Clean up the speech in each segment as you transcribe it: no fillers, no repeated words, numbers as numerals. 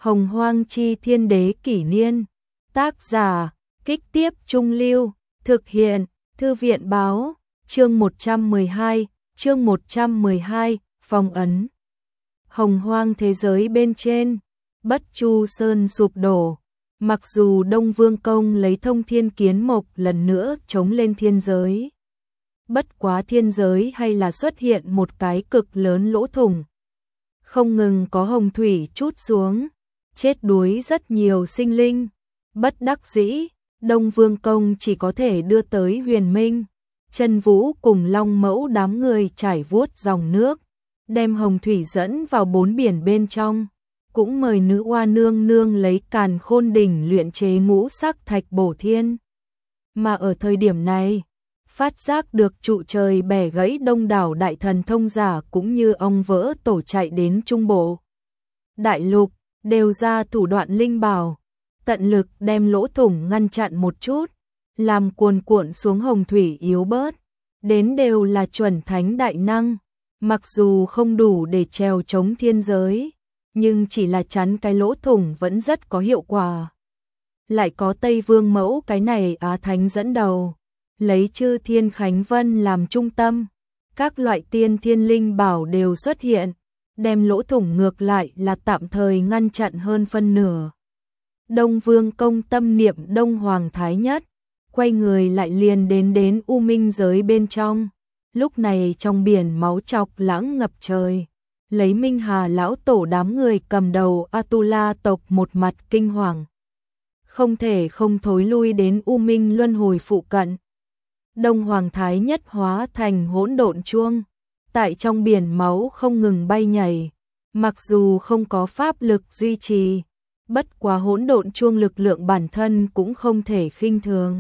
Hồng Hoang Chi Thiên Đế Kỷ Niên. Tác giả, Kích Tiếp Trung Lưu. Thực hiện, Thư viện Báo. Chương 112, phong ấn. Hồng Hoang thế giới bên trên, Bất Chu Sơn sụp đổ. Mặc dù Đông Vương Công lấy Thông Thiên Kiến Mộc lần nữa chống lên thiên giới, bất quá thiên giới hay là xuất hiện một cái cực lớn lỗ thủng. Không ngừng có hồng thủy trút xuống, chết đuối rất nhiều sinh linh. Bất đắc dĩ, Đông Vương Công chỉ có thể đưa tới Huyền Minh, Chân Vũ cùng Long Mẫu đám người trải vuốt dòng nước, đem hồng thủy dẫn vào bốn biển bên trong. Cũng mời nữ oa nương nương lấy Càn Khôn Đỉnh luyện chế ngũ sắc thạch bổ thiên. Mà ở thời điểm này, phát giác được trụ trời bẻ gãy đông đảo đại thần thông giả cũng như ong vỡ tổ chạy đến trung bộ đại lục, đều ra thủ đoạn linh bảo, tận lực đem lỗ thủng ngăn chặn một chút, làm cuồn cuộn xuống hồng thủy yếu bớt, đến đều là chuẩn thánh đại năng, mặc dù không đủ để trèo chống thiên giới, nhưng chỉ là chắn cái lỗ thủng vẫn rất có hiệu quả. Lại có Tây Vương Mẫu cái này Á Thánh dẫn đầu, lấy Chư Thiên Khánh Vân làm trung tâm, các loại tiên thiên linh bảo đều xuất hiện, đem lỗ thủng ngược lại là tạm thời ngăn chặn hơn phân nửa. Đông Vương Công tâm niệm Đông Hoàng Thái Nhất, quay người lại liền đến U Minh giới bên trong. Lúc này trong biển máu chọc lãng ngập trời, lấy Minh Hà lão tổ đám người cầm đầu Atula tộc một mặt kinh hoàng, không thể không thối lui đến U Minh luân hồi phụ cận. Đông Hoàng Thái Nhất hóa thành hỗn độn chuông, tại trong biển máu không ngừng bay nhảy, mặc dù không có pháp lực duy trì, bất quá hỗn độn chuông lực lượng bản thân cũng không thể khinh thường,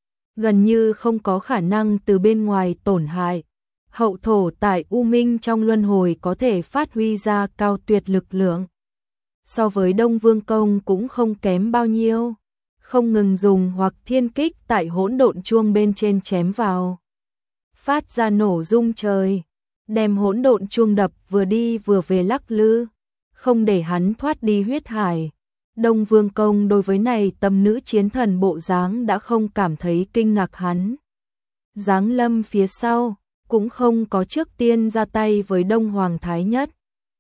gần như không có khả năng từ bên ngoài tổn hại. Hậu thổ tại U Minh trong luân hồi có thể phát huy ra cao tuyệt lực lượng, so với Đông Vương Công cũng không kém bao nhiêu, không ngừng dùng hoặc thiên kích tại hỗn độn chuông bên trên chém vào, phát ra nổ rung trời, đem hỗn độn chuông đập vừa đi vừa về lắc lư, không để hắn thoát đi huyết hải. Đông Vương Công đối với này tâm nữ chiến thần bộ dáng đã không cảm thấy kinh ngạc, hắn giáng lâm phía sau cũng không có trước tiên ra tay với Đông Hoàng Thái Nhất,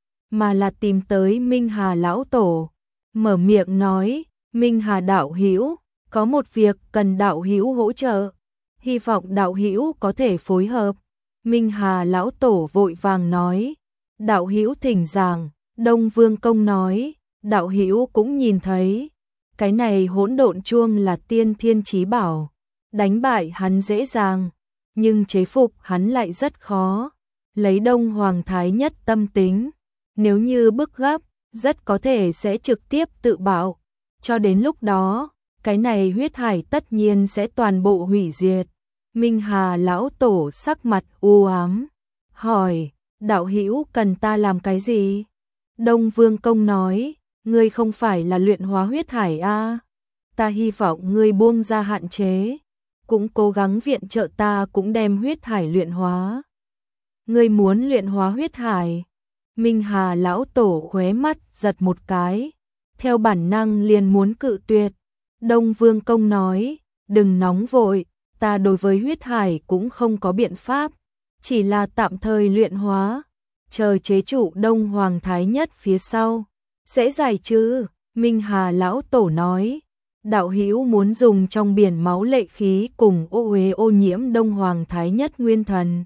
mà là tìm tới Minh Hà lão tổ, mở miệng nói: Minh Hà đạo hữu, có một việc cần đạo hữu hỗ trợ, hy vọng đạo hữu có thể phối hợp. Minh Hà lão tổ vội vàng nói: đạo hữu thỉnh giảng. Đông Vương Công nói: đạo hữu cũng nhìn thấy, cái này hỗn độn chuông là tiên thiên chí bảo, đánh bại hắn dễ dàng, nhưng chế phục hắn lại rất khó. Lấy Đông Hoàng Thái Nhất tâm tính, nếu như bức gấp, rất có thể sẽ trực tiếp tự bạo. Cho đến lúc đó, cái này huyết hải tất nhiên sẽ toàn bộ hủy diệt. Minh Hà lão tổ sắc mặt u ám, hỏi: đạo hữu cần ta làm cái gì? Đông Vương Công nói: ngươi không phải là luyện hóa huyết hải a? Ta hy vọng ngươi buông ra hạn chế, cũng cố gắng viện trợ ta cũng đem huyết hải luyện hóa. Ngươi muốn luyện hóa huyết hải? Minh Hà lão tổ khóe mắt giật một cái, theo bản năng liền muốn cự tuyệt. Đông Vương Công nói: đừng nóng vội, ta đối với huyết hải cũng không có biện pháp, chỉ là tạm thời luyện hóa, chờ chế trụ Đông Hoàng Thái Nhất phía sau sẽ giải trừ. Minh Hà lão tổ nói: đạo hữu muốn dùng trong biển máu lệ khí cùng ô uế ô nhiễm Đông Hoàng Thái Nhất nguyên thần.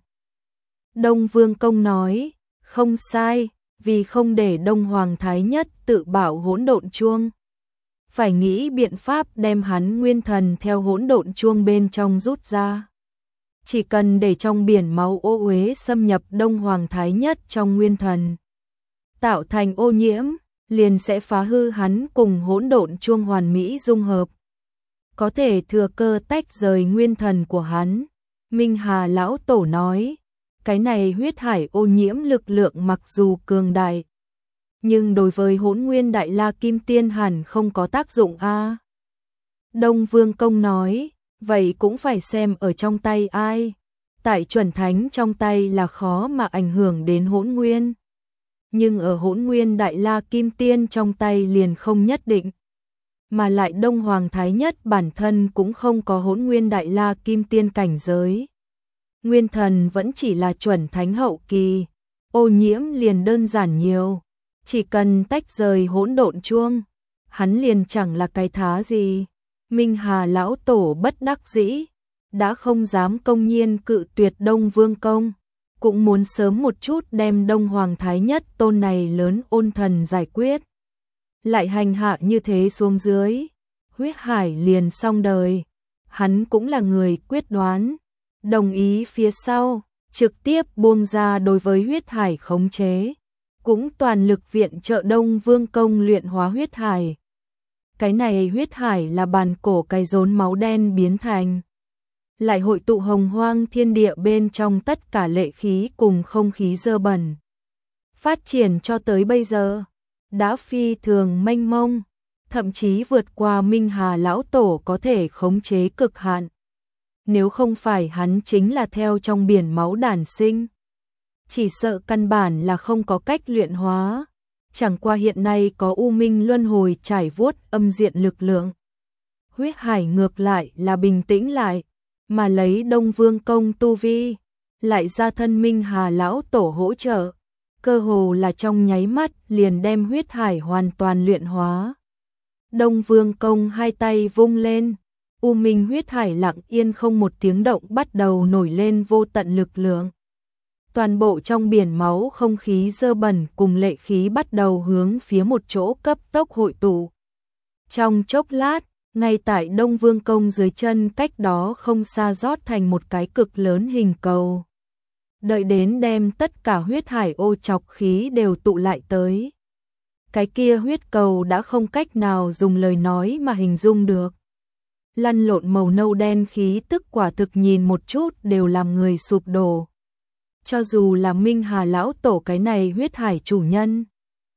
Đông Vương Công nói: không sai, vì không để Đông Hoàng Thái Nhất tự bảo hỗn độn chuông, phải nghĩ biện pháp đem hắn nguyên thần theo hỗn độn chuông bên trong rút ra. Chỉ cần để trong biển máu ô uế xâm nhập Đông Hoàng Thái Nhất trong nguyên thần, tạo thành ô nhiễm, liền sẽ phá hư hắn cùng hỗn độn chuông hoàn mỹ dung hợp, có thể thừa cơ tách rời nguyên thần của hắn. Minh Hà lão tổ nói: cái này huyết hải ô nhiễm lực lượng mặc dù cường đại, nhưng đối với Hỗn Nguyên Đại La Kim Tiên hẳn không có tác dụng a. Đông Vương Công nói: vậy cũng phải xem ở trong tay ai, tại chuẩn thánh trong tay là khó mà ảnh hưởng đến Hỗn Nguyên, nhưng ở Hỗn Nguyên Đại La Kim Tiên trong tay liền không nhất định. Mà lại Đông Hoàng Thái Nhất bản thân cũng không có Hỗn Nguyên Đại La Kim Tiên cảnh giới. Nguyên thần vẫn chỉ là chuẩn thánh hậu kỳ, ô nhiễm liền đơn giản nhiều. Chỉ cần tách rời hỗn độn chuông, hắn liền chẳng là cái thá gì. Minh Hà lão tổ bất đắc dĩ, đã không dám công nhiên cự tuyệt Đông Vương Công, cũng muốn sớm một chút đem Đông Hoàng Thái Nhất tôn này lớn ôn thần giải quyết. Lại hành hạ như thế xuống dưới, huyết hải liền xong đời. Hắn cũng là người quyết đoán, đồng ý phía sau, trực tiếp buông ra đối với huyết hải khống chế, cũng toàn lực viện trợ Đông Vương Công luyện hóa huyết hải. Cái này huyết hải là bàn cổ cái rốn máu đen biến thành, lại hội tụ hồng hoang thiên địa bên trong tất cả lệ khí cùng không khí dơ bẩn. Phát triển cho tới bây giờ, đã phi thường mênh mông, thậm chí vượt qua Minh Hà lão tổ có thể khống chế cực hạn. Nếu không phải hắn chính là theo trong biển máu đản sinh, chỉ sợ căn bản là không có cách luyện hóa. Chẳng qua hiện nay có U Minh luân hồi trải vuốt âm diện lực lượng. Huyết hải ngược lại là bình tĩnh lại, mà lấy Đông Vương Công tu vi, lại ra thân Minh Hà lão tổ hỗ trợ, cơ hồ là trong nháy mắt liền đem huyết hải hoàn toàn luyện hóa. Đông Vương Công hai tay vung lên, U Minh huyết hải lặng yên không một tiếng động bắt đầu nổi lên vô tận lực lượng. Toàn bộ trong biển máu không khí dơ bẩn cùng lệ khí bắt đầu hướng phía một chỗ cấp tốc hội tụ. Trong chốc lát, ngay tại Đông Vương Công dưới chân cách đó không xa rót thành một cái cực lớn hình cầu. Đợi đến đem tất cả huyết hải ô chọc khí đều tụ lại tới. Cái kia huyết cầu đã không cách nào dùng lời nói mà hình dung được. Lăn lộn màu nâu đen khí tức quả thực nhìn một chút đều làm người sụp đổ. Cho dù là Minh Hà lão tổ cái này huyết hải chủ nhân,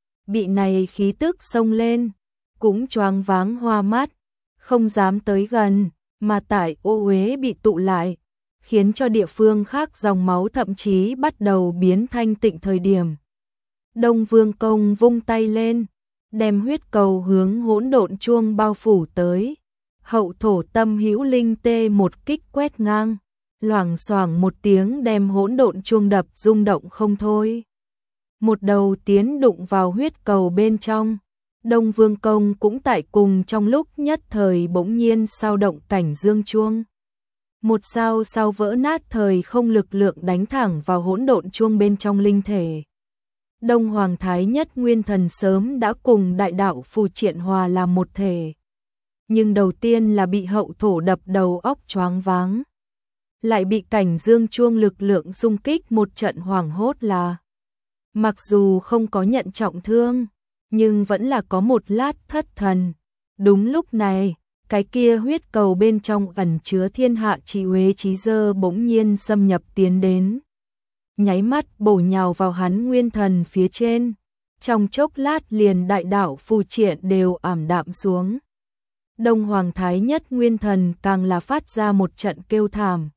bị này khí tức xông lên, cũng choáng váng hoa mắt, không dám tới gần, mà tại ô uế bị tụ lại, khiến cho địa phương khác dòng máu thậm chí bắt đầu biến thanh tịnh thời điểm. Đông Vương Công vung tay lên, đem huyết cầu hướng hỗn độn chuông bao phủ tới. Hậu thổ tâm hữu linh tê một kích quét ngang, loảng xoảng một tiếng đem hỗn độn chuông đập rung động không thôi. Một đầu tiến đụng vào huyết cầu bên trong, Đông Vương Công cũng tại cùng trong lúc nhất thời bỗng nhiên sao động cảnh dương chuông. Một sao sao vỡ nát thời không lực lượng đánh thẳng vào hỗn độn chuông bên trong linh thể. Đông Hoàng Thái Nhất nguyên thần sớm đã cùng đại đạo phù triện hòa làm một thể. Nhưng đầu tiên là bị hậu thổ đập đầu óc choáng váng. Lại bị cảnh dương chuông lực lượng xung kích một trận hoảng hốt là. Mặc dù không có nhận trọng thương, nhưng vẫn là có một lát thất thần. Đúng lúc này, cái kia huyết cầu bên trong ẩn chứa thiên hạ trí uế trí dơ bỗng nhiên xâm nhập tiến đến. Nháy mắt bổ nhào vào hắn nguyên thần phía trên. Trong chốc lát liền đại đạo phù triện đều ảm đạm xuống. Đông Hoàng Thái Nhất nguyên thần càng là phát ra một trận kêu thảm.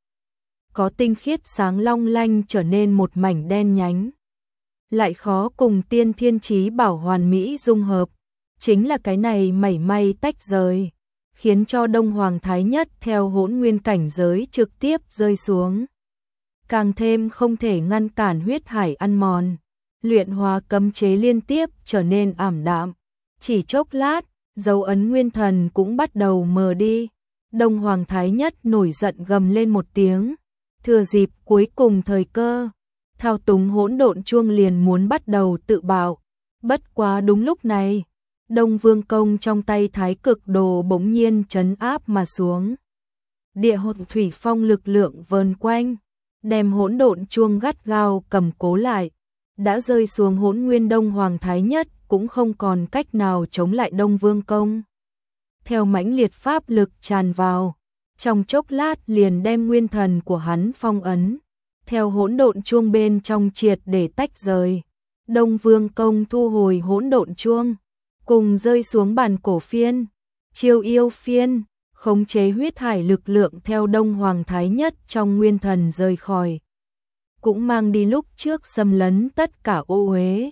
Có tinh khiết sáng long lanh trở nên một mảnh đen nhánh. Lại khó cùng tiên thiên chí bảo hoàn mỹ dung hợp. Chính là cái này mảy may tách rời, khiến cho Đông Hoàng Thái Nhất theo hỗn nguyên cảnh giới trực tiếp rơi xuống. Càng thêm không thể ngăn cản huyết hải ăn mòn. Luyện hóa cấm chế liên tiếp trở nên ảm đạm. Chỉ chốc lát, dấu ấn nguyên thần cũng bắt đầu mờ đi. Đông Hoàng Thái Nhất nổi giận gầm lên một tiếng. Thừa dịp cuối cùng thời cơ, thao túng hỗn độn chuông liền muốn bắt đầu tự bạo. Bất quá đúng lúc này, Đông Vương Công trong tay thái cực đồ bỗng nhiên trấn áp mà xuống. Địa hồn thủy phong lực lượng vờn quanh, đem hỗn độn chuông gắt gao cầm cố lại. Đã rơi xuống hỗn nguyên Đông Hoàng Thái Nhất cũng không còn cách nào chống lại Đông Vương Công. Theo mãnh liệt pháp lực tràn vào, trong chốc lát liền đem nguyên thần của hắn phong ấn. Theo hỗn độn chuông bên trong triệt để tách rời, Đông Vương Công thu hồi hỗn độn chuông, cùng rơi xuống bàn cổ phiên, chiêu yêu phiên, khống chế huyết hải lực lượng theo Đông Hoàng Thái Nhất trong nguyên thần rời khỏi. Cũng mang đi lúc trước xâm lấn tất cả ô uế,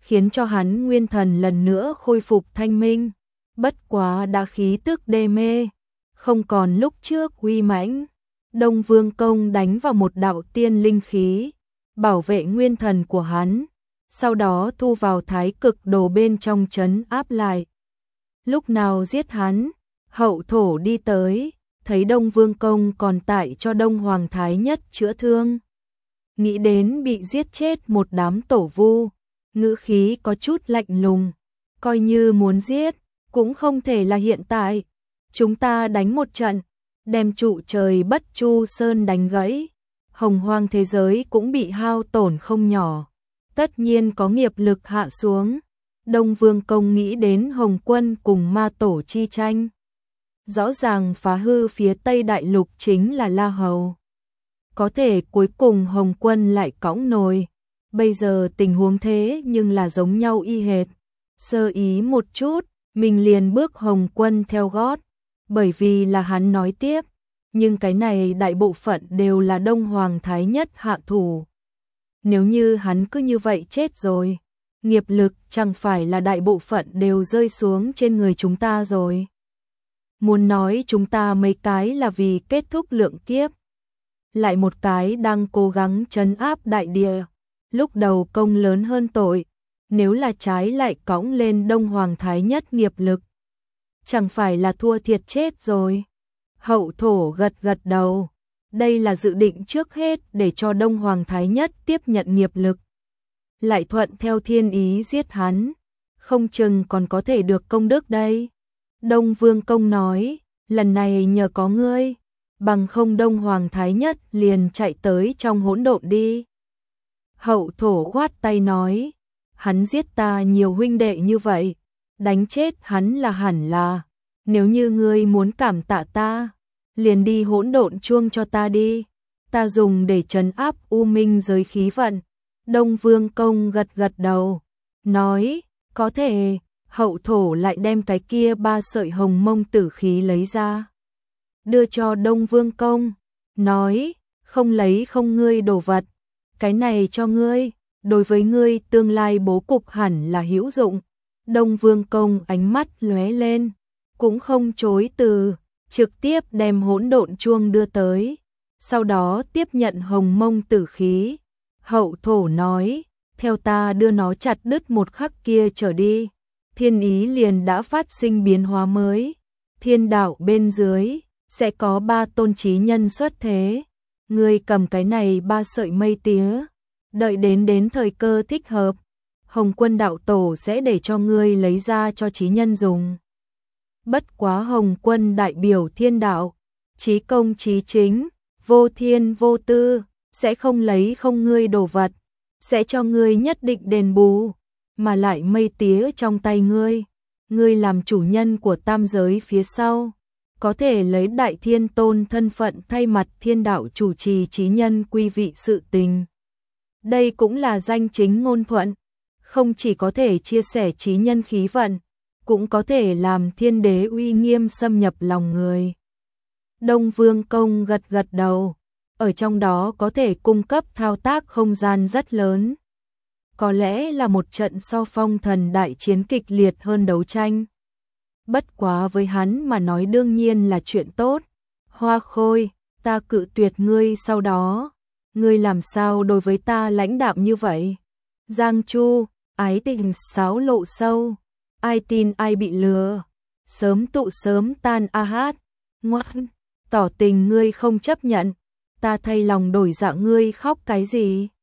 khiến cho hắn nguyên thần lần nữa khôi phục thanh minh, bất quá đã khí tức đê mê, không còn lúc trước uy mãnh. Đông Vương Công đánh vào một đạo tiên linh khí, bảo vệ nguyên thần của hắn, sau đó thu vào thái cực đồ bên trong trấn áp lại. Lúc nào giết hắn, Hậu Thổ đi tới, thấy Đông Vương Công còn tại cho Đông Hoàng Thái Nhất chữa thương. Nghĩ đến bị giết chết một đám tổ vu, ngữ khí có chút lạnh lùng, coi như muốn giết, cũng không thể là hiện tại. Chúng ta đánh một trận, đem trụ trời Bất Chu Sơn đánh gãy, hồng hoang thế giới cũng bị hao tổn không nhỏ, tất nhiên có nghiệp lực hạ xuống. Đông Vương Công nghĩ đến Hồng Quân cùng ma tổ chi tranh. Rõ ràng phá hư phía Tây Đại Lục chính là La Hầu. Có thể cuối cùng Hồng Quân lại cõng nồi. Bây giờ tình huống thế nhưng là giống nhau y hệt. Sơ ý một chút, mình liền bước Hồng Quân theo gót. Bởi vì là hắn nói tiếp, nhưng cái này đại bộ phận đều là Đông Hoàng Thái Nhất hạ thủ. Nếu như hắn cứ như vậy chết rồi, nghiệp lực chẳng phải là đại bộ phận đều rơi xuống trên người chúng ta rồi. Muốn nói chúng ta mấy cái là vì kết thúc lượng kiếp, lại một cái đang cố gắng trấn áp đại địa, lúc đầu công lớn hơn tội, nếu là trái lại cõng lên Đông Hoàng Thái Nhất nghiệp lực, chẳng phải là thua thiệt chết rồi. Hậu Thổ gật gật đầu, đây là dự định trước hết để cho Đông Hoàng Thái Nhất tiếp nhận nghiệp lực, lại thuận theo thiên ý giết hắn, không chừng còn có thể được công đức đây. Đông Vương Công nói, lần này nhờ có ngươi, bằng không Đông Hoàng Thái Nhất liền chạy tới trong hỗn độn đi. Hậu Thổ khoát tay nói, hắn giết ta nhiều huynh đệ như vậy, đánh chết hắn là hẳn là, nếu như ngươi muốn cảm tạ ta, liền đi hỗn độn chuông cho ta đi, ta dùng để trấn áp u minh giới khí vận. Đông Vương Công gật gật đầu, nói, có thể. Hậu Thổ lại đem cái kia 3 sợi hồng mông tử khí lấy ra, đưa cho Đông Vương Công, nói, không lấy không ngươi đồ vật, cái này cho ngươi, đối với ngươi tương lai bố cục hẳn là hữu dụng. Đông Vương Công ánh mắt lóe lên, cũng không chối từ, trực tiếp đem hỗn độn chuông đưa tới, sau đó tiếp nhận hồng mông tử khí. Hậu Thổ nói, theo ta đưa nó chặt đứt một khắc kia trở đi, thiên ý liền đã phát sinh biến hóa mới. Thiên đạo bên dưới sẽ có 3 tôn chí nhân xuất thế. Ngươi cầm cái này 3 sợi mây tía, đợi đến thời cơ thích hợp, Hồng Quân đạo tổ sẽ để cho ngươi lấy ra cho chí nhân dùng. Bất quá Hồng Quân đại biểu thiên đạo, chí công chí chính, vô thiên vô tư, sẽ không lấy không ngươi đồ vật, sẽ cho ngươi nhất định đền bù. Mà lại mây tía trong tay ngươi làm chủ nhân của tam giới phía sau, có thể lấy Đại Thiên Tôn thân phận thay mặt thiên đạo chủ trì chí nhân quy vị sự tình. Đây cũng là danh chính ngôn thuận, không chỉ có thể chia sẻ chí nhân khí vận, cũng có thể làm thiên đế uy nghiêm xâm nhập lòng người. Đông Vương Công gật gật đầu, ở trong đó có thể cung cấp thao tác không gian rất lớn. Có lẽ là một trận so phong thần đại chiến kịch liệt hơn đấu tranh. Bất quá với hắn mà nói đương nhiên là chuyện tốt. Hoa Khôi, ta cự tuyệt ngươi sau đó. Ngươi làm sao đối với ta lãnh đạm như vậy? Giang Chu, ái tình xáo lộ sâu. Ai tin ai bị lừa. Sớm tụ sớm tan a hát. Ngoan, tỏ tình ngươi không chấp nhận. Ta thay lòng đổi dạ ngươi khóc cái gì?